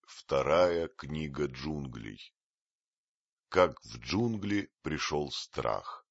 Вторая книга джунглей. Как в джунгли пришел страх.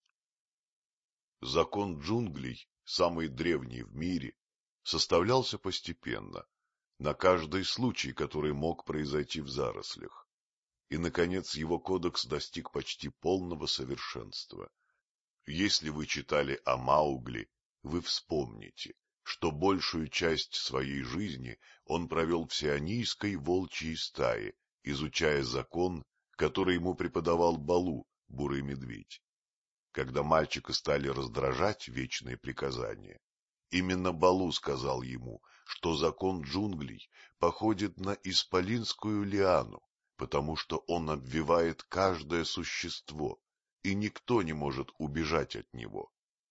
Закон джунглей, самый древний в мире, составлялся постепенно, на каждый случай, который мог произойти в зарослях. И, наконец, его кодекс достиг почти полного совершенства. Если вы читали о Маугли, вы вспомните, что большую часть своей жизни он провел в сионийской волчьей стае, изучая закон, который ему преподавал Балу, бурый медведь. Когда мальчика стали раздражать вечные приказания, именно Балу сказал ему, что закон джунглей походит на исполинскую лиану, потому что он обвивает каждое существо, и никто не может убежать от него.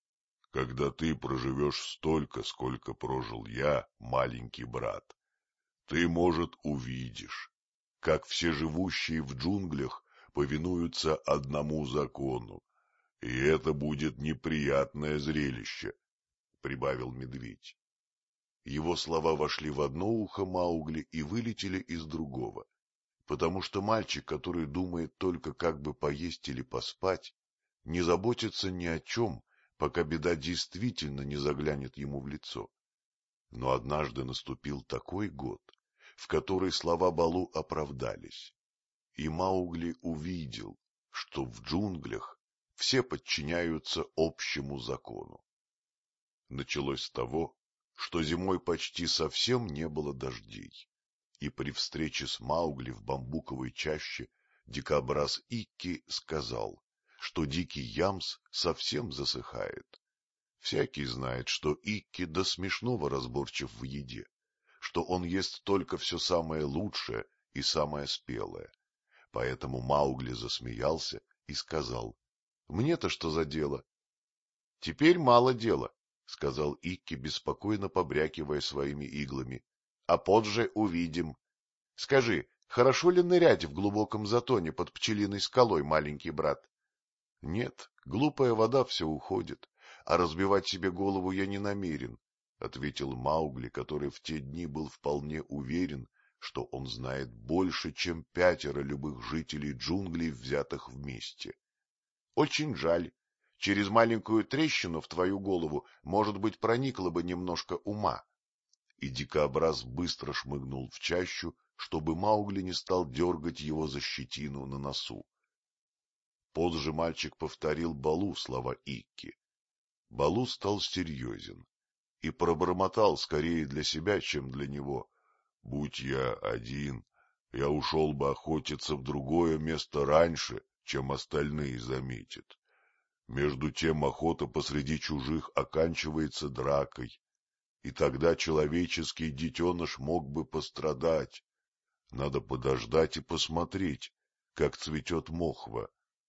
Когда ты проживешь столько, сколько прожил я, маленький брат, ты, может, увидишь, как все живущие в джунглях повинуются одному закону, и это будет неприятное зрелище, — прибавил медведь. Его слова вошли в одно ухо Маугли и вылетели из другого, потому что мальчик, который думает только как бы поесть или поспать, не заботится ни о чем, пока беда действительно не заглянет ему в лицо. Но однажды наступил такой год, в который слова Балу оправдались, и Маугли увидел, что в джунглях все подчиняются общему закону. Началось с того, что зимой почти совсем не было дождей, и при встрече с Маугли в бамбуковой чаще дикобраз Икки сказал, что дикий ямс совсем засыхает. Всякий знает, что Икки до смешного разборчив в еде, что он ест только все самое лучшее и самое спелое. Поэтому Маугли засмеялся и сказал: — Мне-то что за дело? — Теперь мало дела, — сказал Икки, беспокойно побрякивая своими иглами. — А позже увидим. Скажи, хорошо ли нырять в глубоком затоне под пчелиной скалой, маленький брат? — Нет, глупая вода все уходит, а разбивать себе голову я не намерен, — ответил Маугли, который в те дни был вполне уверен, что он знает больше, чем 5 любых жителей джунглей, взятых вместе. — Очень жаль. Через маленькую трещину в твою голову, может быть, проникло бы немножко ума. И дикобраз быстро шмыгнул в чащу, чтобы Маугли не стал дергать его за щетину на носу. Позже мальчик повторил Балу слова Икки. Балу стал серьезен и пробормотал скорее для себя, чем для него: — Будь я один, я ушел бы охотиться в другое место раньше, чем остальные заметят. Между тем охота посреди чужих оканчивается дракой, и тогда человеческий детеныш мог бы пострадать. Надо подождать и посмотреть, как цветет мохва.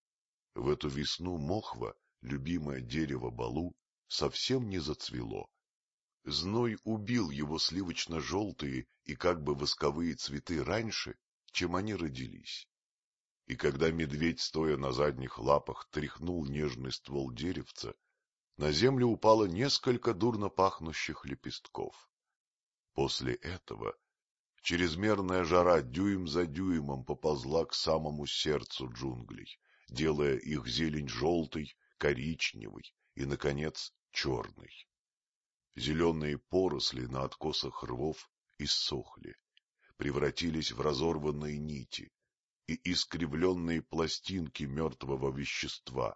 В эту весну мохва, любимое дерево Балу, совсем не зацвело. Зной убил его сливочно-желтые и как бы восковые цветы раньше, чем они родились. И когда медведь, стоя на задних лапах, тряхнул нежный ствол деревца, на землю упало несколько дурно пахнущих лепестков. После этого чрезмерная жара дюйм за дюймом поползла к самому сердцу джунглей, делая их зелень желтой, коричневой и, наконец, черной. Зеленые поросли на откосах рвов иссохли, превратились в разорванные нити и искривленные пластинки мертвого вещества.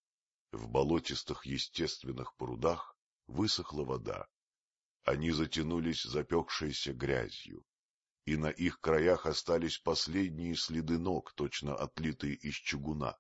В болотистых естественных прудах высохла вода. Они затянулись запекшейся грязью, и на их краях остались последние следы ног, точно отлитые из чугуна.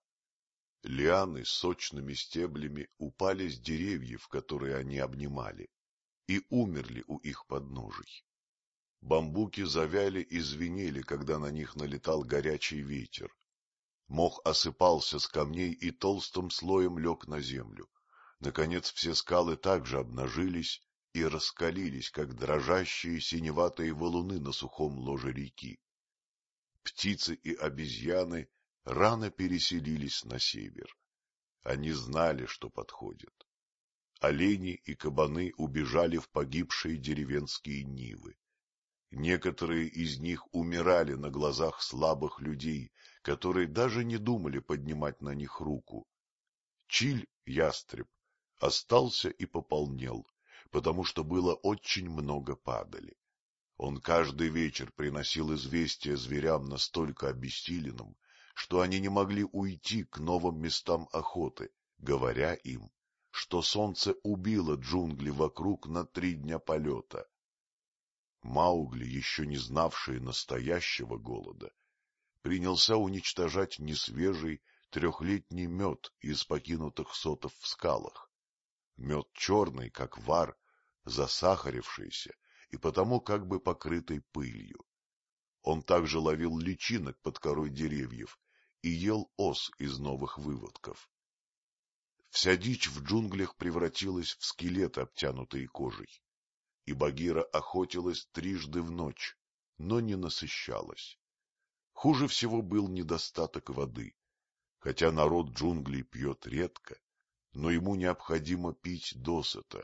Лианы с сочными стеблями упали с деревьев, которые они обнимали, и умерли у их подножий. Бамбуки завяли и звенели, когда на них налетал горячий ветер. Мох осыпался с камней и толстым слоем лег на землю. Наконец все скалы также обнажились и раскалились, как дрожащие синеватые валуны на сухом ложе реки. Птицы и обезьяны рано переселились на север. Они знали, что подходит. Олени и кабаны убежали в погибшие деревенские нивы. Некоторые из них умирали на глазах слабых людей, которые даже не думали поднимать на них руку. Чиль, ястреб, остался и пополнел, потому что было очень много падали. Он каждый вечер приносил известия зверям настолько обессиленным, что они не могли уйти к новым местам охоты, говоря им, что солнце убило джунгли вокруг на 3 дня полета. Маугли, еще не знавший настоящего голода, принялся уничтожать несвежий 3-летний мед из покинутых сотов в скалах. Мед черный, как вар, засахарившийся и потому как бы покрытый пылью. Он также ловил личинок под корой деревьев и ел ос из новых выводков. Вся дичь в джунглях превратилась в скелеты, обтянутые кожей, и Багира охотилась 3 в ночь, но не насыщалась. Хуже всего был недостаток воды. Хотя народ джунглей пьет редко, но ему необходимо пить досыта.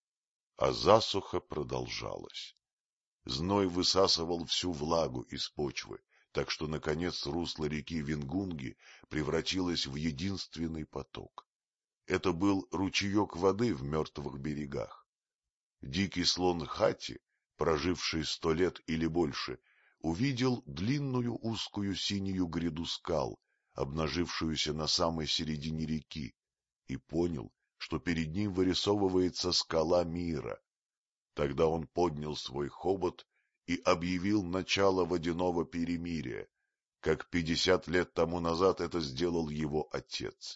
А засуха продолжалась. Зной высасывал всю влагу из почвы, так что, наконец, русло реки Вингунги превратилось в единственный поток. Это был ручеек воды в мертвых берегах. Дикий слон Хати, проживший 100 лет или больше, увидел длинную узкую синюю гряду скал, обнажившуюся на самой середине реки, и понял, что перед ним вырисовывается скала мира. Тогда он поднял свой хобот и объявил начало водяного перемирия, как 50 лет тому назад это сделал его отец.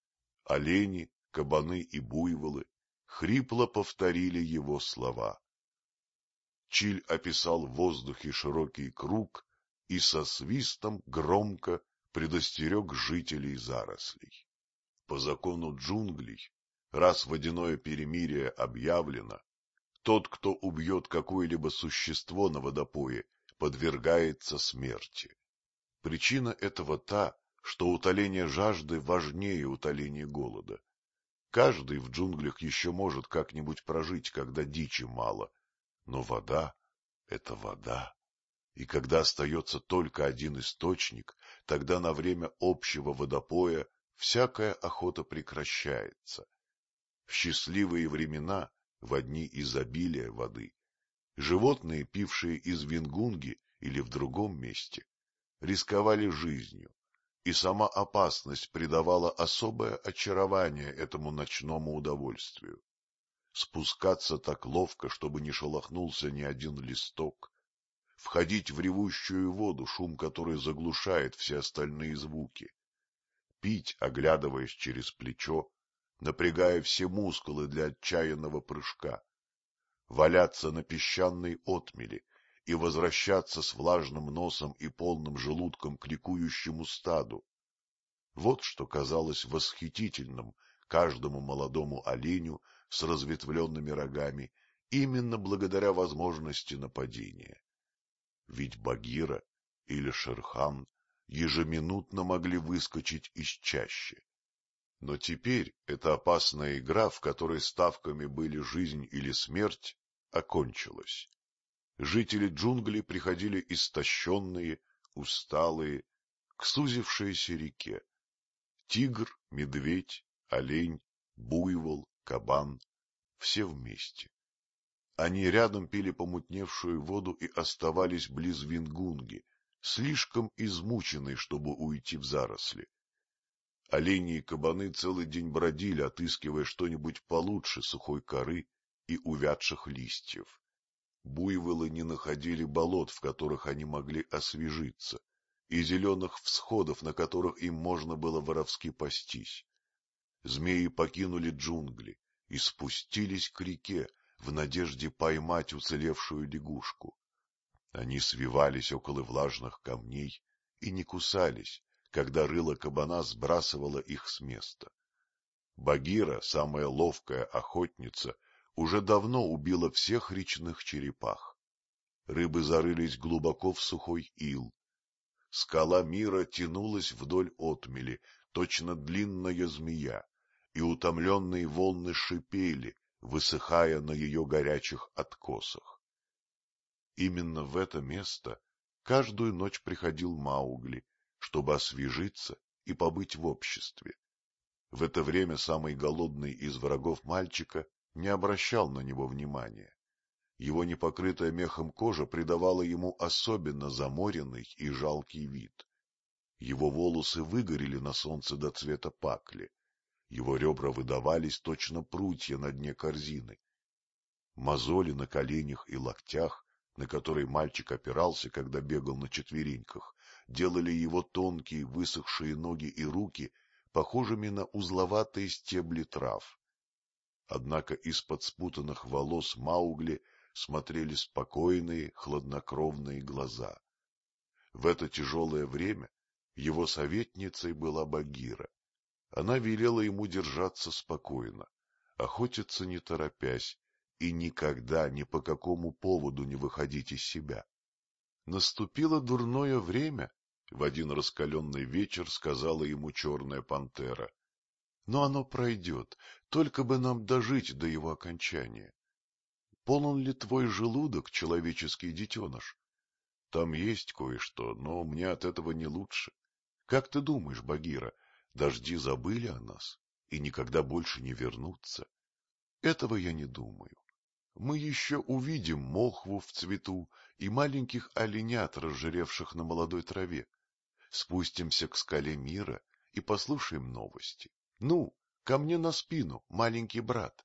Олени, кабаны и буйволы хрипло повторили его слова. Чиль описал в воздухе широкий круг и со свистом громко предостерег жителей зарослей. По закону джунглей, раз водяное перемирие объявлено, тот, кто убьет какое-либо существо на водопое, подвергается смерти. Причина этого та, что утоление жажды важнее утоления голода. Каждый в джунглях еще может как-нибудь прожить, когда дичи мало, но вода — это вода. И когда остается только один источник, тогда на время общего водопоя всякая охота прекращается. В счастливые времена, во дни изобилия воды, животные, пившие из Вингунги или в другом месте, рисковали жизнью, и сама опасность придавала особое очарование этому ночному удовольствию. Спускаться так ловко, чтобы не шелохнулся ни один листок, входить в ревущую воду, шум которой заглушает все остальные звуки, пить, оглядываясь через плечо, напрягая все мускулы для отчаянного прыжка, валяться на песчаной отмели и возвращаться с влажным носом и полным желудком к ликующему стаду. Вот что казалось восхитительным каждому молодому оленю с разветвленными рогами именно благодаря возможности нападения. Ведь Багира или Шерхан ежеминутно могли выскочить из чащи. Но теперь эта опасная игра, в которой ставками были жизнь или смерть, окончилась. Жители джунглей приходили истощенные, усталые, к сузившейся реке. Тигр, медведь, олень, буйвол, кабан — все вместе. Они рядом пили помутневшую воду и оставались близ Вингунги, слишком измученные, чтобы уйти в заросли. Олени и кабаны целый день бродили, отыскивая что-нибудь получше сухой коры и увядших листьев. Буйволы не находили болот, в которых они могли освежиться, и зеленых всходов, на которых им можно было воровски пастись. Змеи покинули джунгли и спустились к реке в надежде поймать уцелевшую лягушку. Они свивались около влажных камней и не кусались, когда рыло кабана сбрасывало их с места. Багира, самая ловкая охотница, уже давно убила всех речных черепах. Рыбы зарылись глубоко в сухой ил. Скала мира тянулась вдоль отмели, точно длинная змея, и утомленные волны шипели, высыхая на ее горячих откосах. Именно в это место каждую ночь приходил Маугли, чтобы освежиться и побыть в обществе. В это время самый голодный из врагов мальчика не обращал на него внимания. Его непокрытая мехом кожа придавала ему особенно заморенный и жалкий вид. Его волосы выгорели на солнце до цвета пакли. Его ребра выдавались точно прутья на дне корзины. Мозоли на коленях и локтях, на которые мальчик опирался, когда бегал на четвереньках, делали его тонкие высохшие ноги и руки похожими на узловатые стебли трав. Однако из-под спутанных волос Маугли смотрели спокойные, хладнокровные глаза. В это тяжелое время его советницей была Багира. Она велела ему держаться спокойно, охотиться не торопясь и никогда ни по какому поводу не выходить из себя. Наступило дурное время, в один раскаленный вечер сказала ему черная пантера. Но оно пройдет, только бы нам дожить до его окончания. Полон ли твой желудок, человеческий детеныш? Там есть кое-что, но мне от этого не лучше. Как ты думаешь, Багира, дожди забыли о нас и никогда больше не вернутся? Этого я не думаю. Мы еще увидим мохву в цвету и маленьких оленят, разжиревших на молодой траве. Спустимся к скале мира и послушаем новости. Ну, ко мне на спину, маленький брат.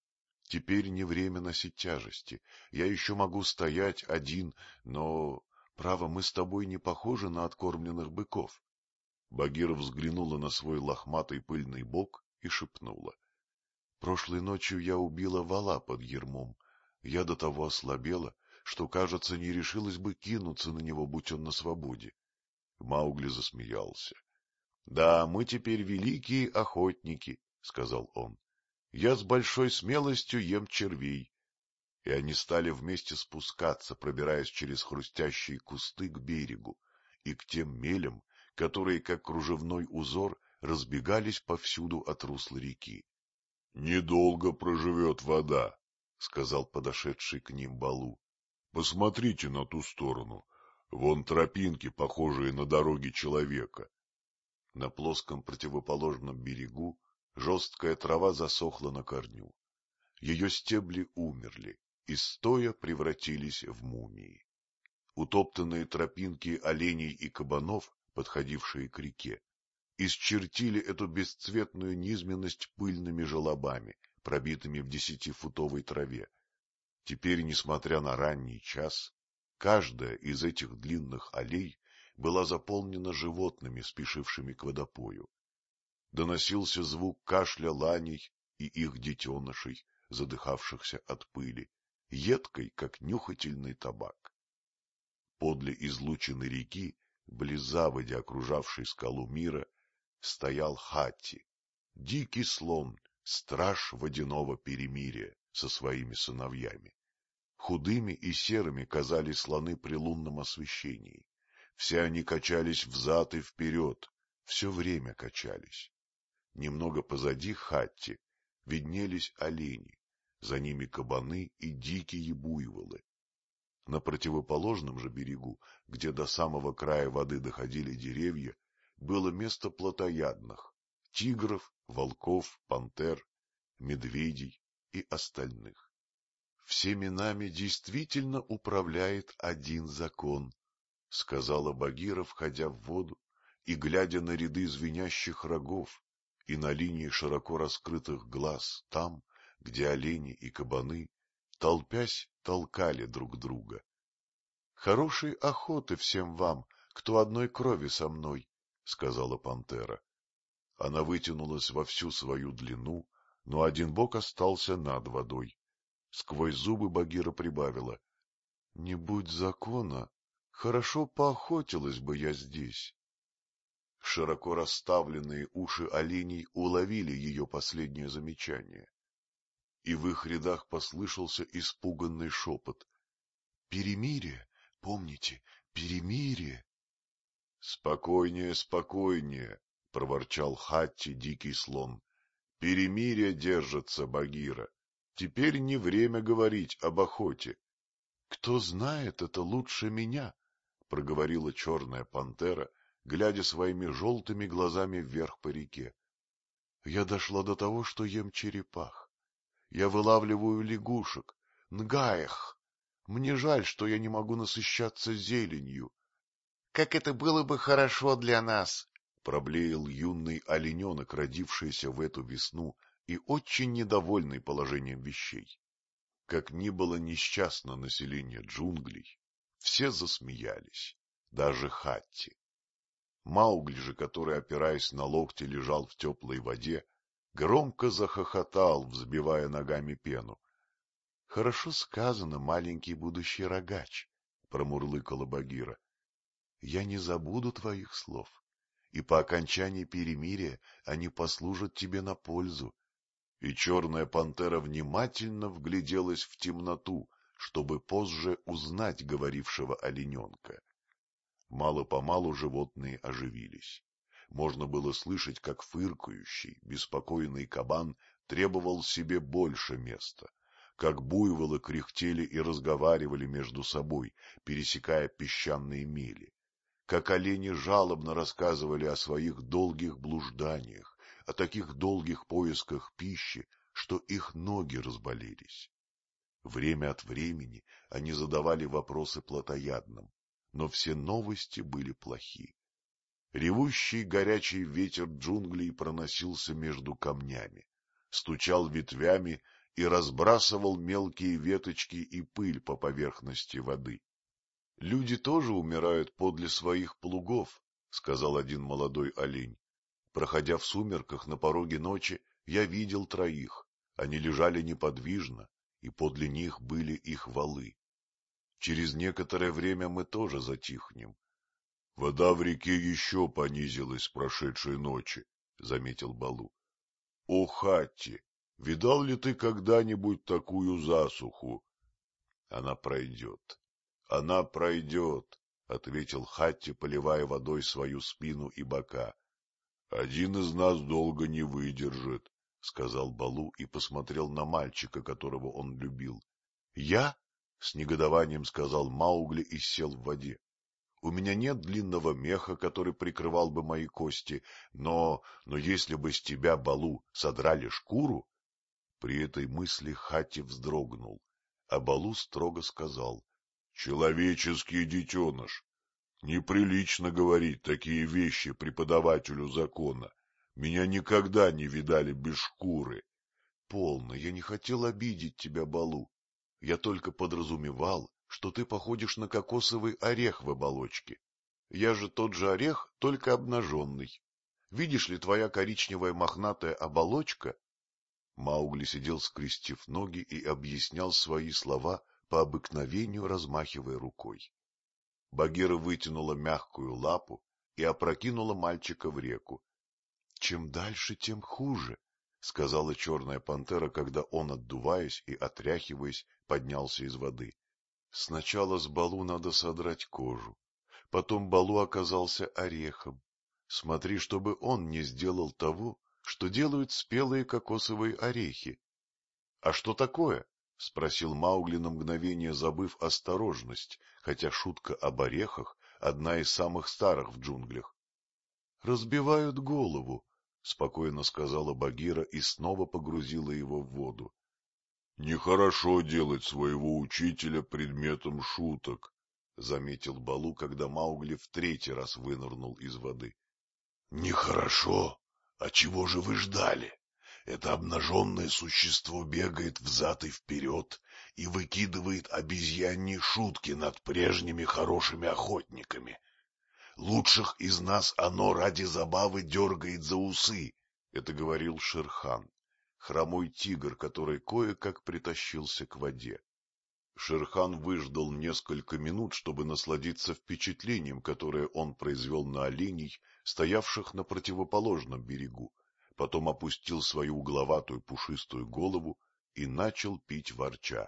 Теперь не время носить тяжести. Я еще могу стоять один, но, право, мы с тобой не похожи на откормленных быков. Багира взглянула на свой лохматый пыльный бок и шепнула. Прошлой ночью я убила вола под ярмом. Я до того ослабела, что, кажется, не решилась бы кинуться на него, будь он на свободе. Маугли засмеялся. — Да, мы теперь великие охотники, — сказал он. — Я с большой смелостью ем червей. И они стали вместе спускаться, пробираясь через хрустящие кусты к берегу и к тем мелям, которые, как кружевной узор, разбегались повсюду от русла реки. — Недолго проживет вода, — сказал подошедший к ним Балу. — Посмотрите на ту сторону. Вон тропинки, похожие на дороги человека. На плоском противоположном берегу жесткая трава засохла на корню. Ее стебли умерли и стоя превратились в мумии. Утоптанные тропинки оленей и кабанов, подходившие к реке, исчертили эту бесцветную низменность пыльными желобами, пробитыми в 10-футовой траве. Теперь, несмотря на ранний час, каждая из этих длинных аллей была заполнена животными, спешившими к водопою. Доносился звук кашля ланей и их детенышей, задыхавшихся от пыли, едкой, как нюхательный табак. Подле излучины реки, близ заводи, окружавшей скалу мира, стоял Хатти, дикий слон, страж водяного перемирия со своими сыновьями. Худыми и серыми казались слоны при лунном освещении. Все они качались взад и вперед, все время качались. Немного позади Хатти виднелись олени, за ними кабаны и дикие буйволы. На противоположном же берегу, где до самого края воды доходили деревья, было место плотоядных — тигров, волков, пантер, медведей и остальных. Всеми нами действительно управляет один закон, — сказала Багира, входя в воду и глядя на ряды звенящих рогов и на линии широко раскрытых глаз там, где олени и кабаны, толпясь, толкали друг друга. — Хорошей охоты всем вам, кто одной крови со мной, — сказала пантера. Она вытянулась во всю свою длину, но один бок остался над водой. Сквозь зубы Багира прибавила: — Не будь закона, хорошо поохотилась бы я здесь. Широко расставленные уши оленей уловили ее последнее замечание, и в их рядах послышался испуганный шепот: — Перемирие, помните, перемирие. — Спокойнее, спокойнее, — проворчал Хатти, дикий слон. — Перемирие держится, Багира. Теперь не время говорить об охоте. Кто знает это лучше меня, — проговорила черная пантера, глядя своими желтыми глазами вверх по реке. Я дошла до того, что ем черепах. Я вылавливаю лягушек, нгаях. Мне жаль, что я не могу насыщаться зеленью. — Как это было бы хорошо для нас! — проблеял юный олененок, родившийся в эту весну и очень недовольный положением вещей. Как ни было несчастно население джунглей, все засмеялись, даже Хатти. Маугли же, который, опираясь на локти, лежал в теплой воде, громко захохотал, взбивая ногами пену. — Хорошо сказано, маленький будущий рогач, — промурлыкала Багира. — Я не забуду твоих слов, и по окончании перемирия они послужат тебе на пользу. И черная пантера внимательно вгляделась в темноту, чтобы позже узнать говорившего олененка. Мало-помалу животные оживились. Можно было слышать, как фыркающий, беспокойный кабан требовал себе больше места, как буйволы кряхтели и разговаривали между собой, пересекая песчаные мели, как олени жалобно рассказывали о своих долгих блужданиях, о таких долгих поисках пищи, что их ноги разболелись. Время от времени они задавали вопросы плотоядным, но все новости были плохи. Ревущий горячий ветер джунглей проносился между камнями, стучал ветвями и разбрасывал мелкие веточки и пыль по поверхности воды. — Люди тоже умирают подле своих плугов, — сказал один молодой олень. Проходя в сумерках на пороге ночи, я видел троих. Они лежали неподвижно, и подле них были их валы. Через некоторое время мы тоже затихнем. — Вода в реке еще понизилась с прошедшей ночи, — заметил Балу. — О, Хатти, видал ли ты когда-нибудь такую засуху? — Она пройдет. — Она пройдет, — ответил Хатти, поливая водой свою спину и бока. — Один из нас долго не выдержит, — сказал Балу и посмотрел на мальчика, которого он любил. — Я? — с негодованием сказал Маугли и сел в воде. — У меня нет длинного меха, который прикрывал бы мои кости, но если бы с тебя, Балу, содрали шкуру... При этой мысли Хатти вздрогнул, а Балу строго сказал: — Человеческий детеныш, неприлично говорить такие вещи преподавателю закона. Меня никогда не видали без шкуры. — Полно, я не хотел обидеть тебя, Балу. Я только подразумевал, что ты походишь на кокосовый орех в оболочке. Я же тот же орех, только обнаженный. Видишь ли, твоя коричневая мохнатая оболочка... Маугли сидел, скрестив ноги, и объяснял свои слова, по обыкновению размахивая рукой. Багира вытянула мягкую лапу и опрокинула мальчика в реку. — Чем дальше, тем хуже, — сказала черная пантера, когда он, отдуваясь и отряхиваясь, поднялся из воды. — Сначала с Балу надо содрать кожу, потом Балу оказался орехом. Смотри, чтобы он не сделал того, что делают спелые кокосовые орехи. — А что такое? — спросил Маугли, на мгновение забыв осторожность, хотя шутка об орехах — одна из самых старых в джунглях. — Разбивают голову, — спокойно сказала Багира и снова погрузила его в воду. — Нехорошо делать своего учителя предметом шуток, — заметил Балу, когда Маугли в третий раз вынырнул из воды. — Нехорошо? А чего же вы ждали? Это обнаженное существо бегает взад и вперед и выкидывает обезьяньи шутки над прежними хорошими охотниками. Лучших из нас оно ради забавы дергает за усы. Это говорил Шер-хан, хромой тигр, который кое-как притащился к воде. Шер-хан выждал несколько минут, чтобы насладиться впечатлением, которое он произвел на оленей, стоявших на противоположном берегу, потом опустил свою угловатую пушистую голову и начал пить ворча.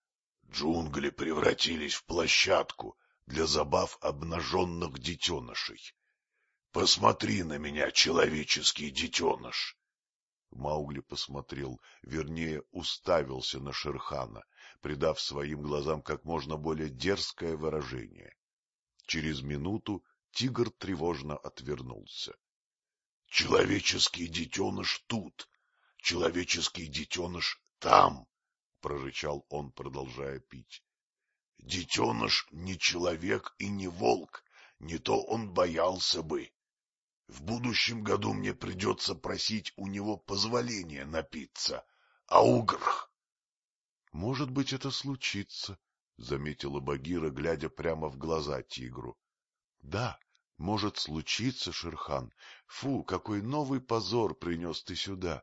— Джунгли превратились в площадку для забав обнаженных детенышей. Посмотри на меня, человеческий детеныш! Маугли посмотрел, вернее, уставился на Шерхана, придав своим глазам как можно более дерзкое выражение. Через минуту тигр тревожно отвернулся. — Человеческий детеныш тут, человеческий детеныш там, — прорычал он, продолжая пить. — Детеныш не человек и не волк, не то он боялся бы. В будущем году мне придется просить у него позволения напиться. Аугрх! — Может быть, это случится, — заметила Багира, глядя прямо в глаза тигру. — Да, может случиться, Шерхан. Фу, какой новый позор принес ты сюда!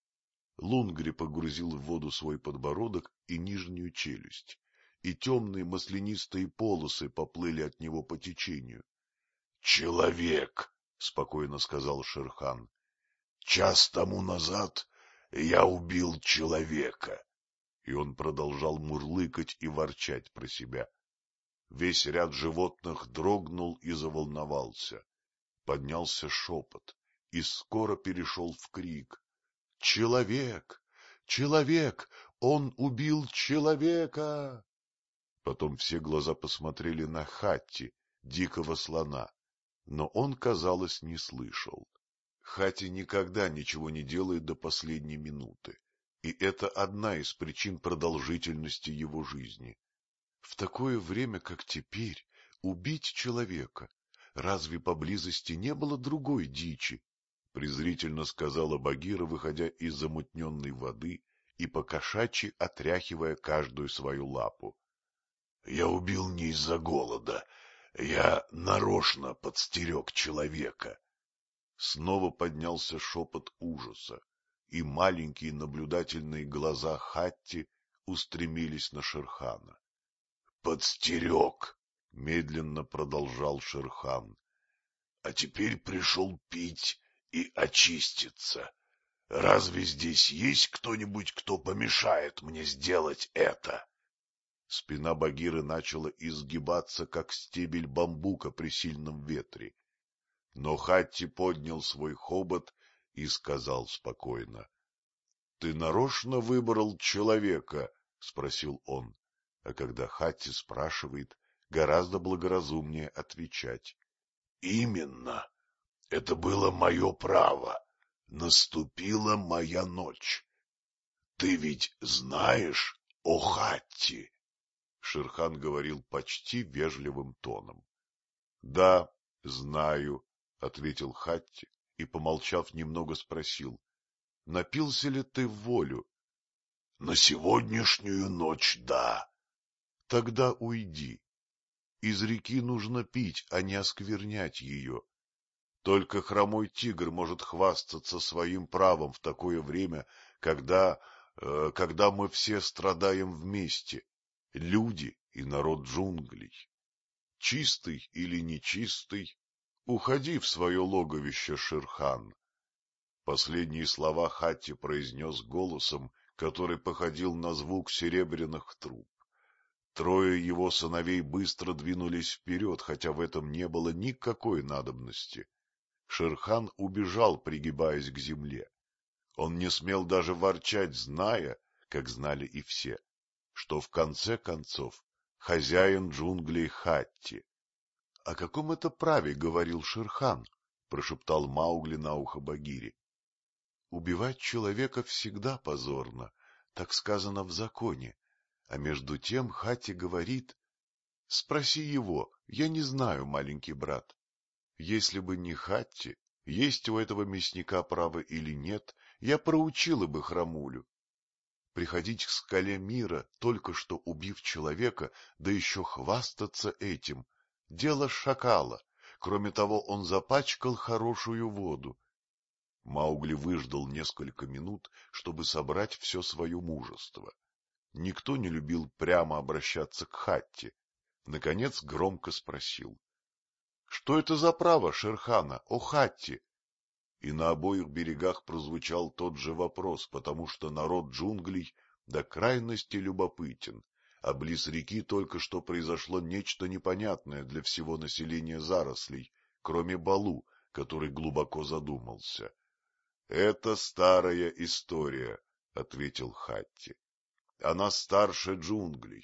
Лунгри погрузил в воду свой подбородок и нижнюю челюсть, и темные маслянистые полосы поплыли от него по течению. — Человек! — спокойно сказал Шерхан. — Час тому назад я убил человека. И он продолжал мурлыкать и ворчать про себя. Весь ряд животных дрогнул и заволновался. Поднялся шепот и скоро перешел в крик. — Человек! Человек! Он убил человека! Потом все глаза посмотрели на Хатти, дикого слона, но он, казалось, не слышал. Хатти никогда ничего не делает до последней минуты, и это одна из причин продолжительности его жизни. В такое время, как теперь, убить человека, разве поблизости не было другой дичи? — презрительно сказала Багира, выходя из замутненной воды и покошачьи отряхивая каждую свою лапу. — Я убил не из-за голода, я нарочно подстерег человека. Снова поднялся шепот ужаса, и маленькие наблюдательные глаза Хатти устремились на Шерхана. — Подстерег! — медленно продолжал Шерхан. — А теперь пришел пить и очиститься. Разве здесь есть кто-нибудь, кто помешает мне сделать это? Спина Багиры начала изгибаться, как стебель бамбука при сильном ветре. Но Хатти поднял свой хобот и сказал спокойно. — Ты нарочно выбрал человека? — спросил он. А когда Хатти спрашивает, гораздо благоразумнее отвечать. — Именно. Это было мое право. Наступила моя ночь. Ты ведь знаешь о Хатти? Шерхан говорил почти вежливым тоном. — Да, знаю, — ответил Хатти и, помолчав немного, спросил. — Напился ли ты в волю? — На сегодняшнюю ночь — да. — Тогда уйди. Из реки нужно пить, а не осквернять ее. Только хромой тигр может хвастаться своим правом в такое время, когда мы все страдаем вместе, люди и народ джунглей. Чистый или нечистый, уходи в свое логовище, Шерхан. Последние слова Хатти произнес голосом, который походил на звук серебряных труб. Трое его сыновей быстро двинулись вперед, хотя в этом не было никакой надобности. Шерхан убежал, пригибаясь к земле. Он не смел даже ворчать, зная, как знали и все, что в конце концов хозяин джунглей Хатти. — О каком это праве говорил Шерхан? — прошептал Маугли на ухо Багире. — Убивать человека всегда позорно, так сказано в законе. А между тем Хатти говорит... Спроси его, я не знаю, маленький брат. Если бы не Хатти, есть у этого мясника право или нет, я проучила бы хромулю. Приходить к скале мира, только что убив человека, да еще хвастаться этим — дело шакала. Кроме того, он запачкал хорошую воду. Маугли выждал несколько минут, чтобы собрать все свое мужество. Никто не любил прямо обращаться к Хатти. Наконец громко спросил. — Что это за право Шерхана, о Хатти? И на обоих берегах прозвучал тот же вопрос, потому что народ джунглей до крайности любопытен, а близ реки только что произошло нечто непонятное для всего населения зарослей, кроме Балу, который глубоко задумался. Это старая история, — ответил Хатти. Она старше джунглей.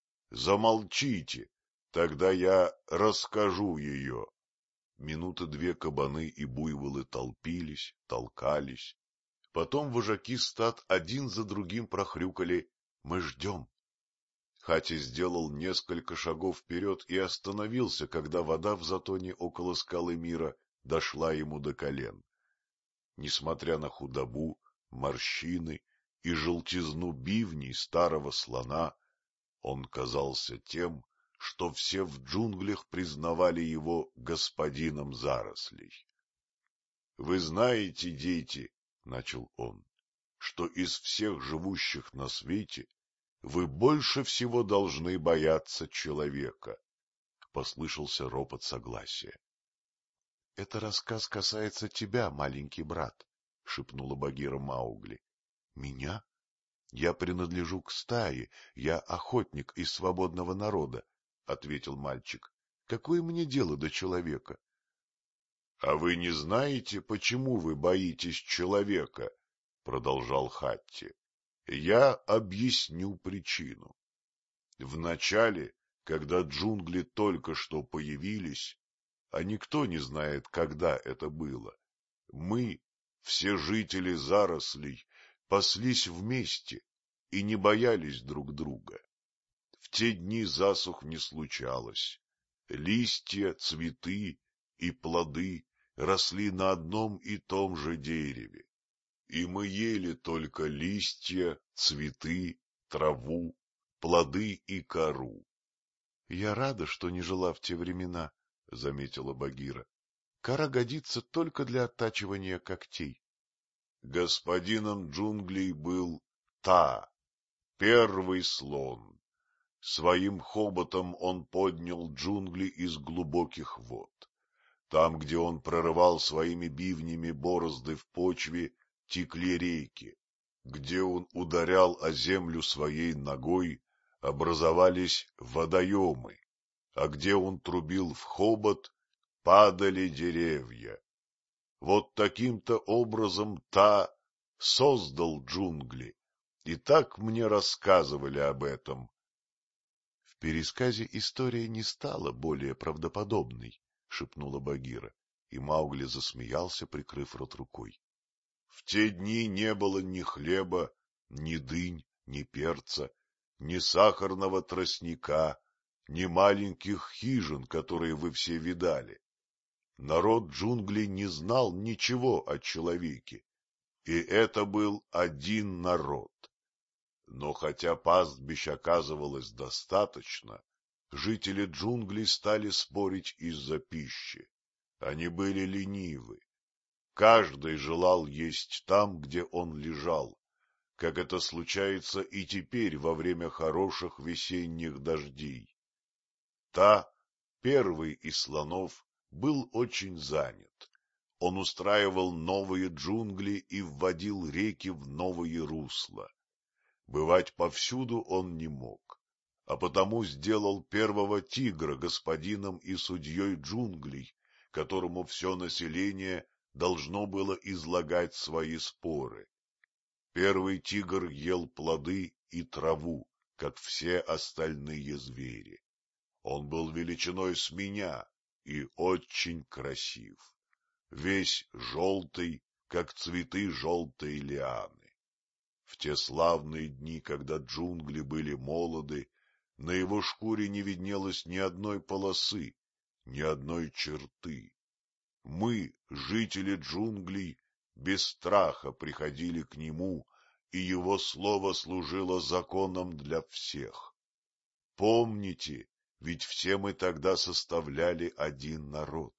Замолчите, тогда я расскажу ее. Минуты две кабаны и буйволы толпились, толкались. Потом вожаки стад один за другим прохрюкали: «Мы ждем». Хати сделал несколько шагов вперед и остановился, когда вода в затоне около скалы мира дошла ему до колен. Несмотря на худобу, морщины и желтизну бивней старого слона, он казался тем, что все в джунглях признавали его господином зарослей. — Вы знаете, дети, — начал он, — что из всех живущих на свете вы больше всего должны бояться человека. Послышался ропот согласия. — Это рассказ касается тебя, маленький брат, — шепнула Багира Маугли. — Меня? Я принадлежу к стае, я охотник из свободного народа, — ответил мальчик. — Какое мне дело до человека? — А вы не знаете, почему вы боитесь человека? — продолжал Хатти. — Я объясню причину. Вначале, когда джунгли только что появились, а никто не знает, когда это было, мы, все жители зарослей, паслись вместе и не боялись друг друга. В те дни засух не случалось. Листья, цветы и плоды росли на одном и том же дереве, и мы ели только листья, цветы, траву, плоды и кору. — Я рада, что не жила в те времена, — заметила Багира. — Кора годится только для оттачивания когтей. Господином джунглей был Та, первый слон. Своим хоботом он поднял джунгли из глубоких вод. Там, где он прорывал своими бивнями борозды в почве, текли реки. Где он ударял о землю своей ногой, образовались водоемы, а где он трубил в хобот, падали деревья. Вот таким-то образом Та создал джунгли, и так мне рассказывали об этом. В пересказе история не стала более правдоподобной, — шепнула Багира, и Маугли засмеялся, прикрыв рот рукой. В те дни не было ни хлеба, ни дынь, ни перца, ни сахарного тростника, ни маленьких хижин, которые вы все видали. Народ джунглей не знал ничего о человеке, и это был один народ. Но хотя пастбищ оказывалось достаточно, жители джунглей стали спорить из-за пищи. Они были ленивы. Каждый желал есть там, где он лежал, как это случается и теперь во время хороших весенних дождей. Та, первый из слонов, был очень занят. Он устраивал новые джунгли и вводил реки в новые русла. Бывать повсюду он не мог, а потому сделал первого тигра господином и судьей джунглей, которому все население должно было излагать свои споры. Первый тигр ел плоды и траву, как все остальные звери. Он был величиной с меня и очень красив, весь желтый, как цветы желтой лианы. В те славные дни, когда джунгли были молоды, на его шкуре не виднелось ни одной полосы, ни одной черты. Мы, жители джунглей, без страха приходили к нему, и его слово служило законом для всех. Помните, ведь все мы тогда составляли один народ.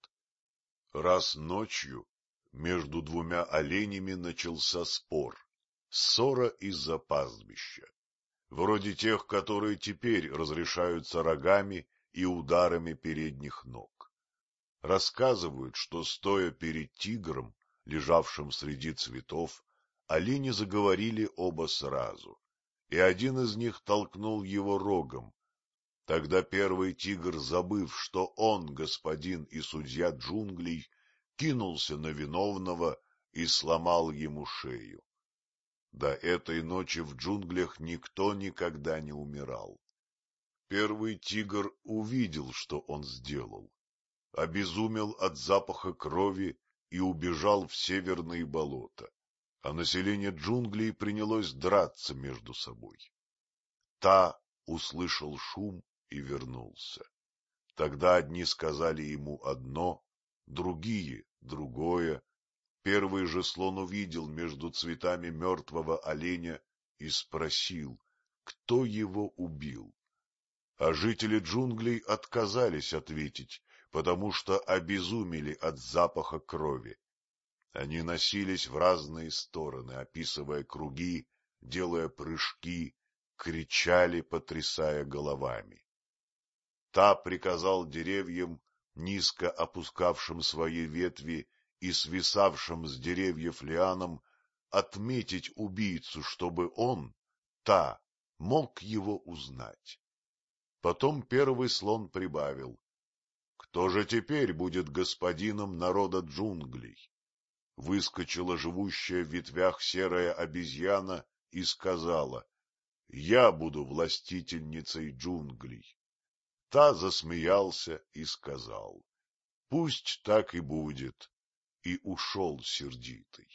Раз ночью между двумя оленями начался спор, ссора из-за пастбища, вроде тех, которые теперь разрешаются рогами и ударами передних ног. Рассказывают, что, стоя перед тигром, лежавшим среди цветов, олени заговорили оба сразу, и один из них толкнул его рогом. Тогда первый тигр, забыв, что он господин и судья джунглей, кинулся на виновного и сломал ему шею. До этой ночи в джунглях никто никогда не умирал. Первый тигр увидел, что он сделал, обезумел от запаха крови и убежал в северные болота, а население джунглей принялось драться между собой. Та услышал шум и вернулся. Тогда одни сказали ему одно, другие — другое. Первый же слон увидел между цветами мертвого оленя и спросил, кто его убил. А жители джунглей отказались ответить, потому что обезумели от запаха крови. Они носились в разные стороны, описывая круги, делая прыжки, кричали, потрясая головами. Та приказал деревьям, низко опускавшим свои ветви и свисавшим с деревьев лианам, отметить убийцу, чтобы он, та, мог его узнать. Потом первый слон прибавил: «Кто же теперь будет господином народа джунглей?» Выскочила живущая в ветвях серая обезьяна и сказала: «Я буду властительницей джунглей». Та засмеялся и сказал: «Пусть так и будет», и ушел сердитый.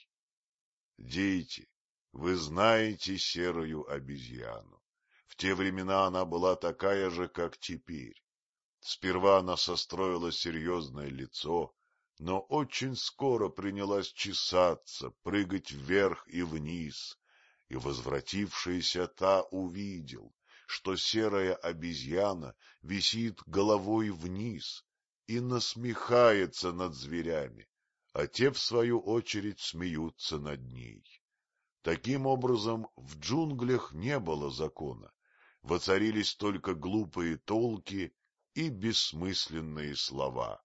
Дети, вы знаете серую обезьяну. В те времена она была такая же, как теперь. Сперва она состроила серьезное лицо, но очень скоро принялась чесаться, прыгать вверх и вниз, и возвратившаяся та увидел, что серая обезьяна висит головой вниз и насмехается над зверями, а те, в свою очередь, смеются над ней. Таким образом, в джунглях не было закона, воцарились только глупые толки и бессмысленные слова.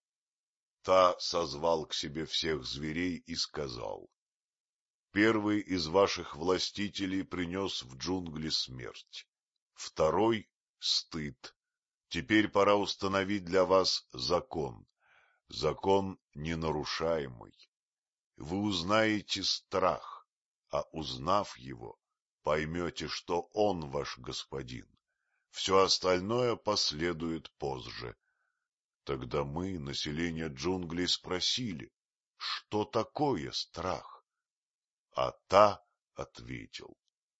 Та созвал к себе всех зверей и сказал: «Первый из ваших властителей принес в джунгли смерть, второй — стыд. Теперь пора установить для вас закон, закон ненарушаемый. Вы узнаете страх, а узнав его, поймете, что он ваш господин. Все остальное последует позже». Тогда мы, население джунглей, спросили, что такое страх? А та ответил: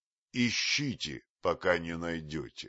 ищите, пока не найдете.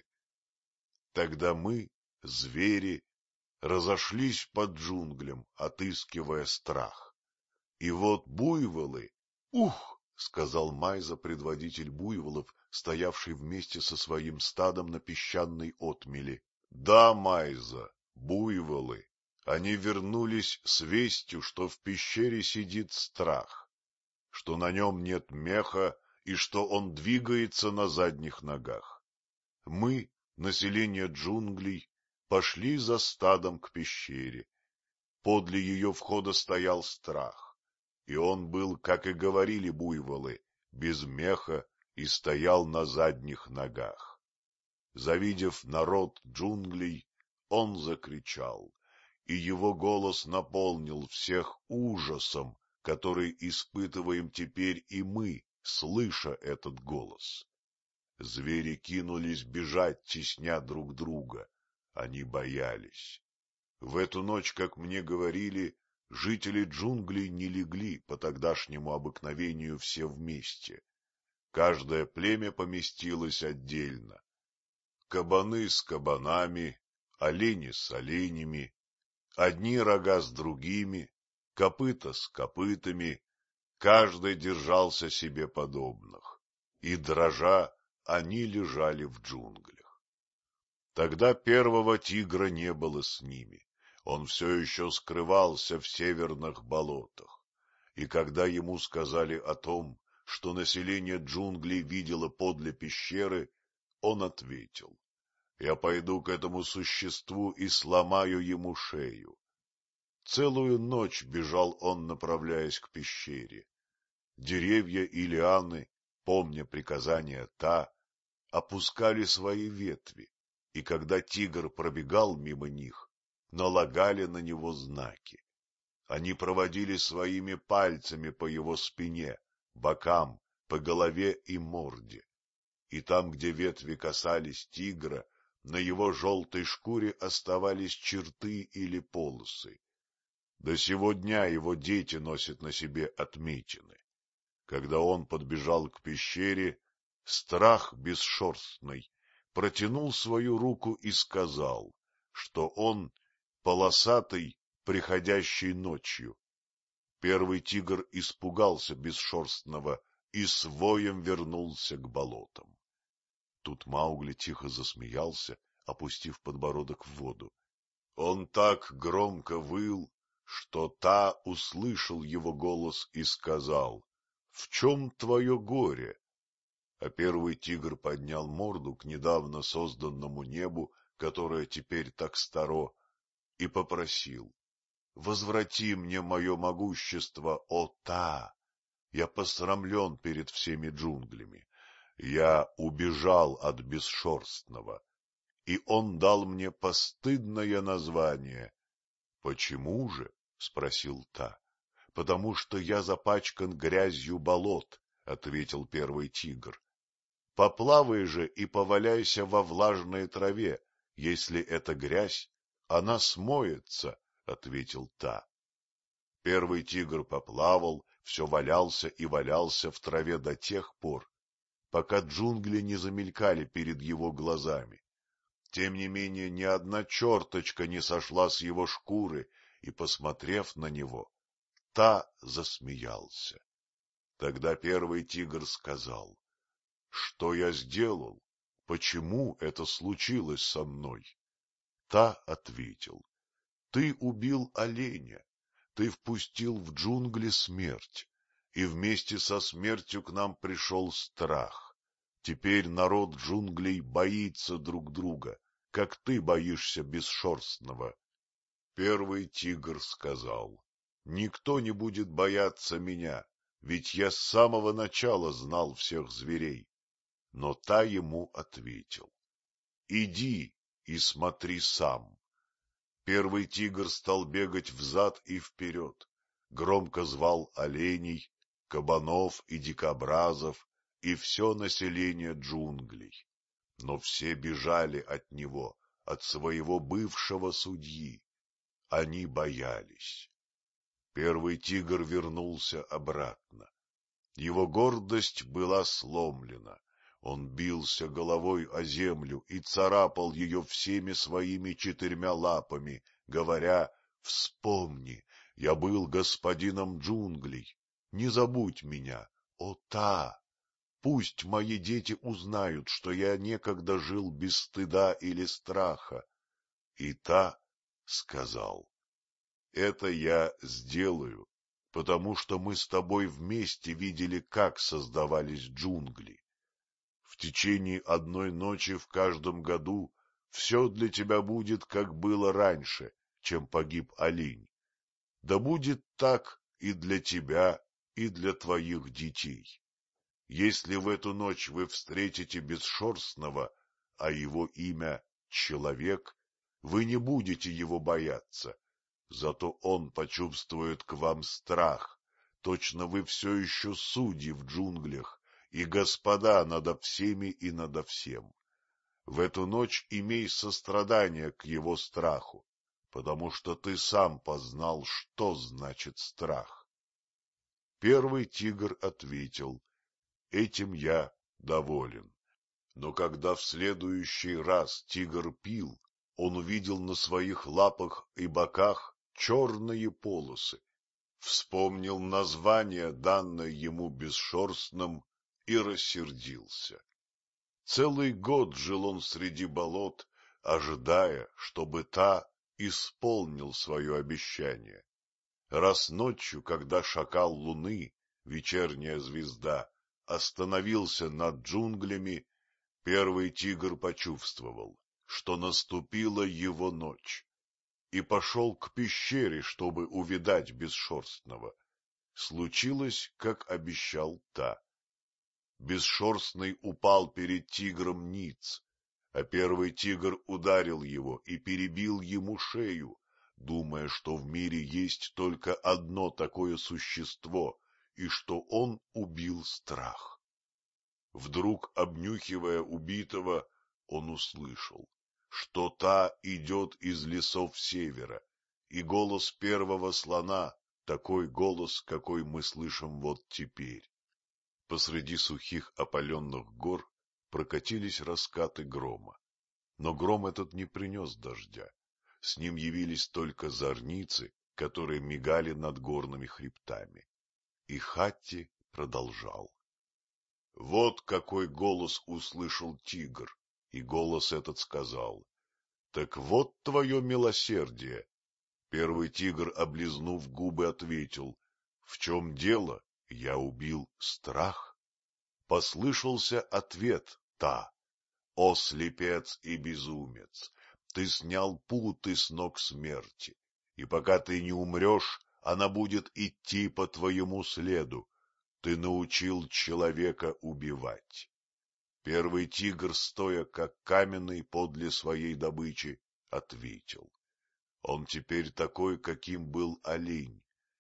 Тогда мы, звери, разошлись по джунглям, отыскивая страх. И вот буйволы... — Ух! — сказал Майза, предводитель буйволов, стоявший вместе со своим стадом на песчаной отмели. — Да, Майза, буйволы. Они вернулись с вестью, что в пещере сидит страх, что на нем нет меха и что он двигается на задних ногах. Мы, население джунглей, пошли за стадом к пещере. Подле ее входа стоял страх, и он был, как и говорили буйволы, без меха и стоял на задних ногах. Завидев народ джунглей, он закричал, и его голос наполнил всех ужасом, который испытываем теперь и мы, слыша этот голос. Звери кинулись бежать, тесня друг друга. Они боялись. В эту ночь, как мне говорили, жители джунглей не легли по тогдашнему обыкновению все вместе. Каждое племя поместилось отдельно. Кабаны с кабанами, олени с оленями, одни рога с другими, копыта с копытами, каждый держался себе подобных, и, дрожа, они лежали в джунглях. Тогда первого тигра не было с ними, он все еще скрывался в северных болотах, и когда ему сказали о том, что население джунглей видело подле пещеры, он ответил: «Я пойду к этому существу и сломаю ему шею». Целую ночь бежал он, направляясь к пещере. Деревья и лианы, помня приказания Та, опускали свои ветви, и когда тигр пробегал мимо них, налагали на него знаки. Они проводили своими пальцами по его спине, бокам, по голове и морде. И там, где ветви касались тигра, на его желтой шкуре оставались черты или полосы. До сего дня его дети носят на себе отметины. Когда он подбежал к пещере, Страх бесшерстный протянул свою руку и сказал, что он полосатый, приходящий ночью. Первый тигр испугался бесшерстного и с воем вернулся к болотам. Тут Маугли тихо засмеялся, опустив подбородок в воду. Он так громко выл, что Та услышал его голос и сказал: «В чем твое горе?» А первый тигр поднял морду к недавно созданному небу, которое теперь так старо, и попросил: «Возврати мне мое могущество, о Та! Я посрамлен перед всеми джунглями. Я убежал от бесшерстного, и он дал мне постыдное название». — Почему же? — спросил Та. — Потому что я запачкан грязью болот, — ответил первый тигр. — Поплавай же и поваляйся во влажной траве. Если это грязь, она смоется, — ответил Та. Первый тигр поплавал, все валялся и валялся в траве до тех пор, пока джунгли не замелькали перед его глазами. Тем не менее ни одна черточка не сошла с его шкуры, и, посмотрев на него, Та засмеялся. Тогда первый тигр сказал: «Что я сделал? Почему это случилось со мной?» Та ответил: «Ты убил оленя, ты впустил в джунгли смерть, и вместе со смертью к нам пришел страх. Теперь народ джунглей боится друг друга, как ты боишься бесшерстного». Первый тигр сказал: «Никто не будет бояться меня, ведь я с самого начала знал всех зверей». Но Та ему ответил: «Иди и смотри сам». Первый тигр стал бегать взад и вперед, громко звал оленей, кабанов и дикобразов и все население джунглей. Но все бежали от него, от своего бывшего судьи. Они боялись. Первый тигр вернулся обратно. Его гордость была сломлена. Он бился головой о землю и царапал ее всеми своими 4 лапами, говоря: «Вспомни, я был господином джунглей. Не забудь меня, о Та! Пусть мои дети узнают, что я некогда жил без стыда или страха». И Та сказал: «Это я сделаю, потому что мы с тобой вместе видели, как создавались джунгли. В течение одной ночи в каждом году все для тебя будет, как было раньше, чем погиб олень. Да будет так и для тебя, и для твоих детей. Если в эту ночь вы встретите бесшерстного, а его имя — Человек, вы не будете его бояться. Зато он почувствует к вам страх. Точно вы все еще судьи в джунглях и господа надо всеми и надо всем. В эту ночь имей сострадание к его страху, потому что ты сам познал, что значит страх». Первый тигр ответил: «Этим я доволен». Но когда в следующий раз тигр пил, он увидел на своих лапах и боках черные полосы, вспомнил название, данное ему бесшерстным, и рассердился. Целый год жил он среди болот, ожидая, чтобы Та исполнил свое обещание. Раз ночью, когда шакал луны, вечерняя звезда, остановился над джунглями, первый тигр почувствовал, что наступила его ночь, и пошел к пещере, чтобы увидать бесшерстного. Случилось, как обещал Та. Бесшерстный упал перед тигром ниц, а первый тигр ударил его и перебил ему шею, думая, что в мире есть только одно такое существо, и что он убил страх. Вдруг, обнюхивая убитого, он услышал, что та идет из лесов севера, и голос первого слона — такой голос, какой мы слышим вот теперь. Посреди сухих опаленных гор прокатились раскаты грома. Но гром этот не принес дождя. С ним явились только зорницы, которые мигали над горными хребтами. И Хатти продолжал. Вот какой голос услышал тигр, и голос этот сказал: «Так вот твое милосердие». Первый тигр, облизнув губы, ответил: «В чем дело? Я убил страх». Послышался ответ Та: «О, слепец и безумец! Ты снял путы с ног смерти, и пока ты не умрешь, она будет идти по твоему следу. Ты научил человека убивать». Первый тигр, стоя как каменный подле своей добычи, ответил: «Он теперь такой, каким был олень.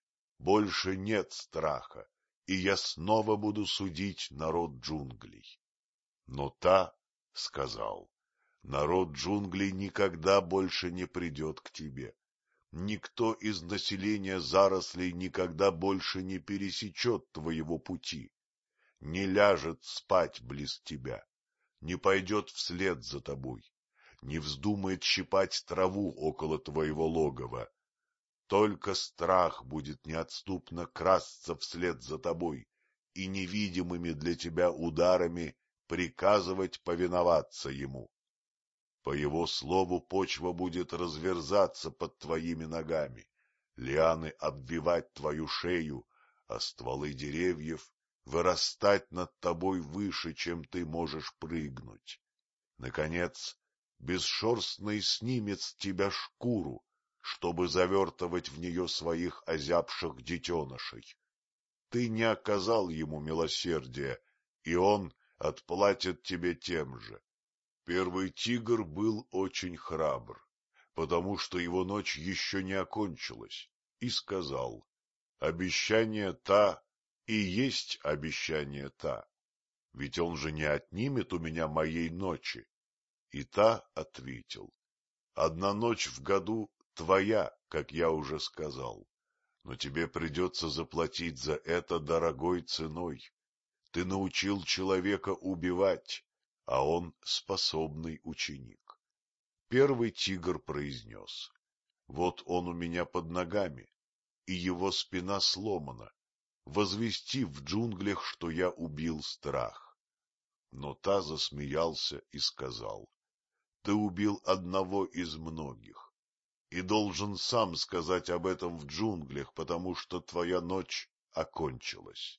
Больше нет страха, и я снова буду судить народ джунглей». Но Та сказал: «Народ джунглей никогда больше не придет к тебе. Никто из населения зарослей никогда больше не пересечет твоего пути, не ляжет спать близ тебя, не пойдет вслед за тобой, не вздумает щипать траву около твоего логова. Только страх будет неотступно красться вслед за тобой и невидимыми для тебя ударами приказывать повиноваться ему. По его слову почва будет разверзаться под твоими ногами, лианы обвивать твою шею, а стволы деревьев вырастать над тобой выше, чем ты можешь прыгнуть. Наконец, бесшерстный снимет с тебя шкуру, чтобы завертывать в нее своих озябших детенышей. Ты не оказал ему милосердия, и он отплатит тебе тем же. Первый тигр был очень храбр, потому что его ночь еще не окончилась, и сказал: «Обещание Та и есть обещание Та, ведь он же не отнимет у меня моей ночи». И Та ответил: «Одна ночь в году твоя, как я уже сказал, но тебе придется заплатить за это дорогой ценой. Ты научил человека убивать, а он способный ученик». Первый тигр произнес: «Вот он у меня под ногами, и его спина сломана. Возвести в джунглях, что я убил страх». Но Та засмеялся и сказал: «Ты убил одного из многих, и должен сам сказать об этом в джунглях, потому что твоя ночь окончилась».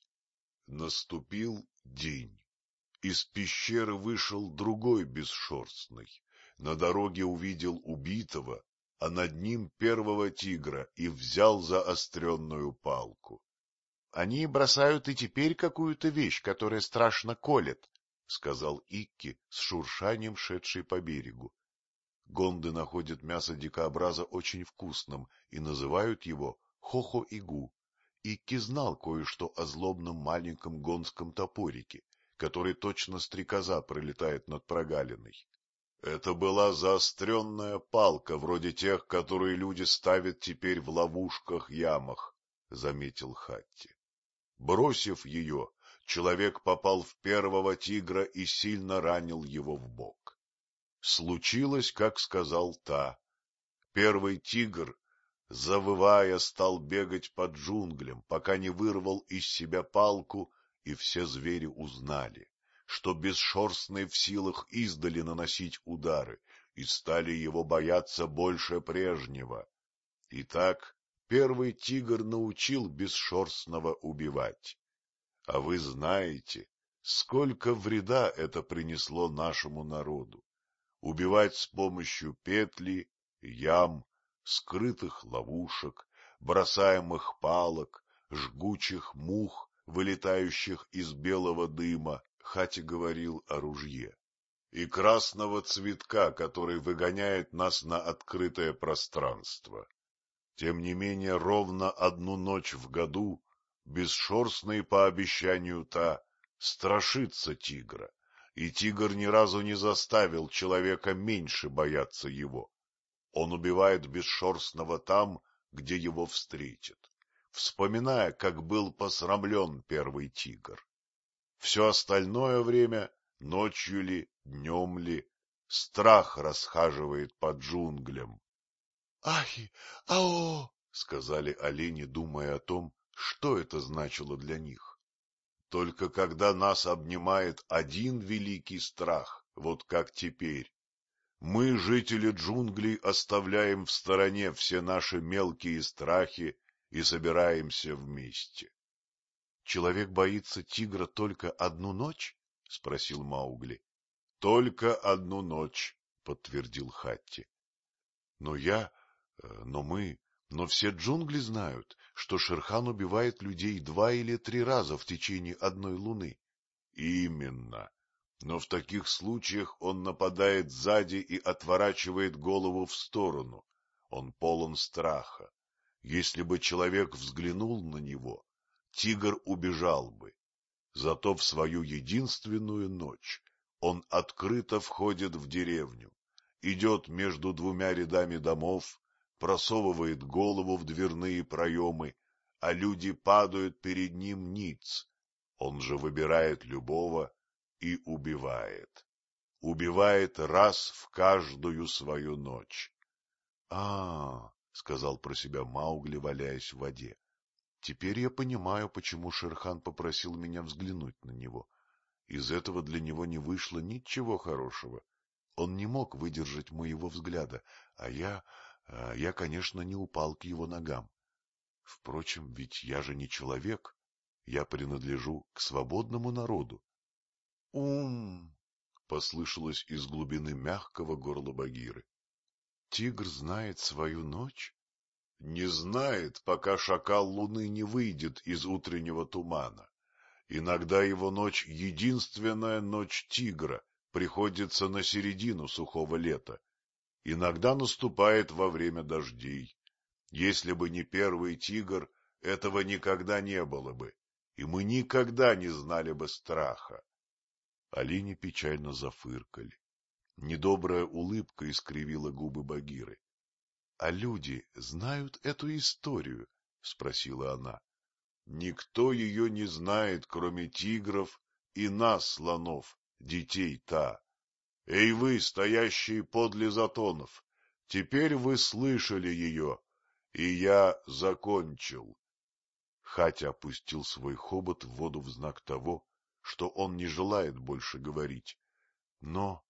Наступил день. Из пещеры вышел другой бесшерстный, на дороге увидел убитого, а над ним первого тигра, и взял заостренную палку. — Они бросают и теперь какую-то вещь, которая страшно колет, — сказал Икки с шуршанием, шедший по берегу. Гонды находят мясо дикообраза очень вкусным и называют его хохо-игу. Икки знал кое-что о злобном маленьком гонском топорике, который точно стрекоза пролетает над прогалиной. Это была заостренная палка, вроде тех, которые люди ставят теперь в ловушках-ямах, — заметил Хатти. Бросив ее, человек попал в первого тигра и сильно ранил его в бок. Случилось, как сказал Та. Первый тигр, завывая, стал бегать по джунглям, пока не вырвал из себя палку, и все звери узнали, что бесшерстный в силах издали наносить удары, и стали его бояться больше прежнего. Итак, первый тигр научил бесшерстного убивать. А вы знаете, сколько вреда это принесло нашему народу. Убивать с помощью петли, ям, скрытых ловушек, бросаемых палок, жгучих мух, вылетающих из белого дыма, Хати говорил о ружье, и красного цветка, который выгоняет нас на открытое пространство. Тем не менее, ровно одну ночь в году бесшерстный по обещанию та страшится тигра, и тигр ни разу не заставил человека меньше бояться его. Он убивает бесшерстного там, где его встретит, вспоминая, как был посрамлен первый тигр. Все остальное время, ночью ли, днем ли, страх расхаживает по джунглям. — Ахи, ао! — сказали олени, думая о том, что это значило для них. Только когда нас обнимает один великий страх, вот как теперь, мы, жители джунглей, оставляем в стороне все наши мелкие страхи и собираемся вместе. — Человек боится тигра только одну ночь? — спросил Маугли. — Только одну ночь, — подтвердил Хатти. — Но все джунгли знают, что Шер-хан убивает людей 2 или 3 раза в течение одной луны. — Именно. Но в таких случаях он нападает сзади и отворачивает голову в сторону. Он полон страха. Если бы человек взглянул на него, тигр убежал бы. Зато в свою единственную ночь он открыто входит в деревню, идет между 2 рядами домов, просовывает голову в дверные проемы, а люди падают перед ним ниц. Он же выбирает любого и убивает. Убивает раз в каждую свою ночь. — сказал про себя Маугли, валяясь в воде. — Теперь я понимаю, почему Шер-хан попросил меня взглянуть на него. Из этого для него не вышло ничего хорошего. Он не мог выдержать моего взгляда, а я, конечно, не упал к его ногам. Впрочем, ведь я же не человек, я принадлежу к свободному народу. — послышалось из глубины мягкого горла Багиры. — Тигр знает свою ночь? — Не знает, пока шакал луны не выйдет из утреннего тумана. Иногда его ночь — единственная ночь тигра, приходится на середину сухого лета. Иногда наступает во время дождей. Если бы не первый тигр, этого никогда не было бы, и мы никогда не знали бы страха. Олени печально зафыркали. Недобрая улыбка искривила губы Багиры. — А люди знают эту историю? — спросила она. — Никто ее не знает, кроме тигров и нас, слонов, детей та. Эй вы, стоящие подле затонов, теперь вы слышали ее, и я закончил. Хатя опустил свой хобот в воду в знак того, что он не желает больше говорить. — Но,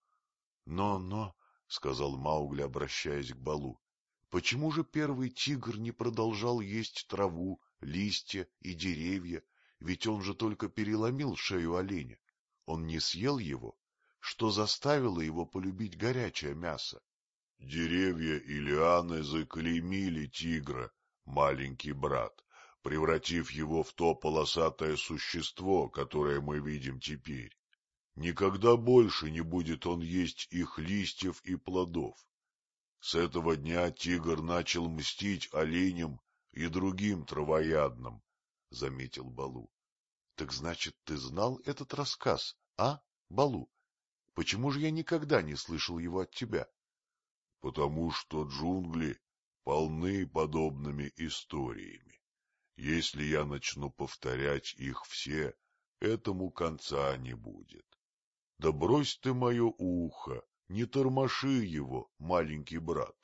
— сказал Маугли, обращаясь к Балу, — почему же первый тигр не продолжал есть траву, листья и деревья, ведь он же только переломил шею оленя. Он не съел его, что заставило его полюбить горячее мясо. — Деревья и лианы заклеймили тигра, маленький брат, превратив его в то полосатое существо, которое мы видим теперь. Никогда больше не будет он есть их листьев и плодов. С этого дня тигр начал мстить оленям и другим травоядным, — заметил Балу. — Так значит, ты знал этот рассказ, Балу? Почему же я никогда не слышал его от тебя? — Потому что джунгли полны подобными историями. Если я начну повторять их все, этому конца не будет. Да брось ты мое ухо, не тормоши его, маленький брат.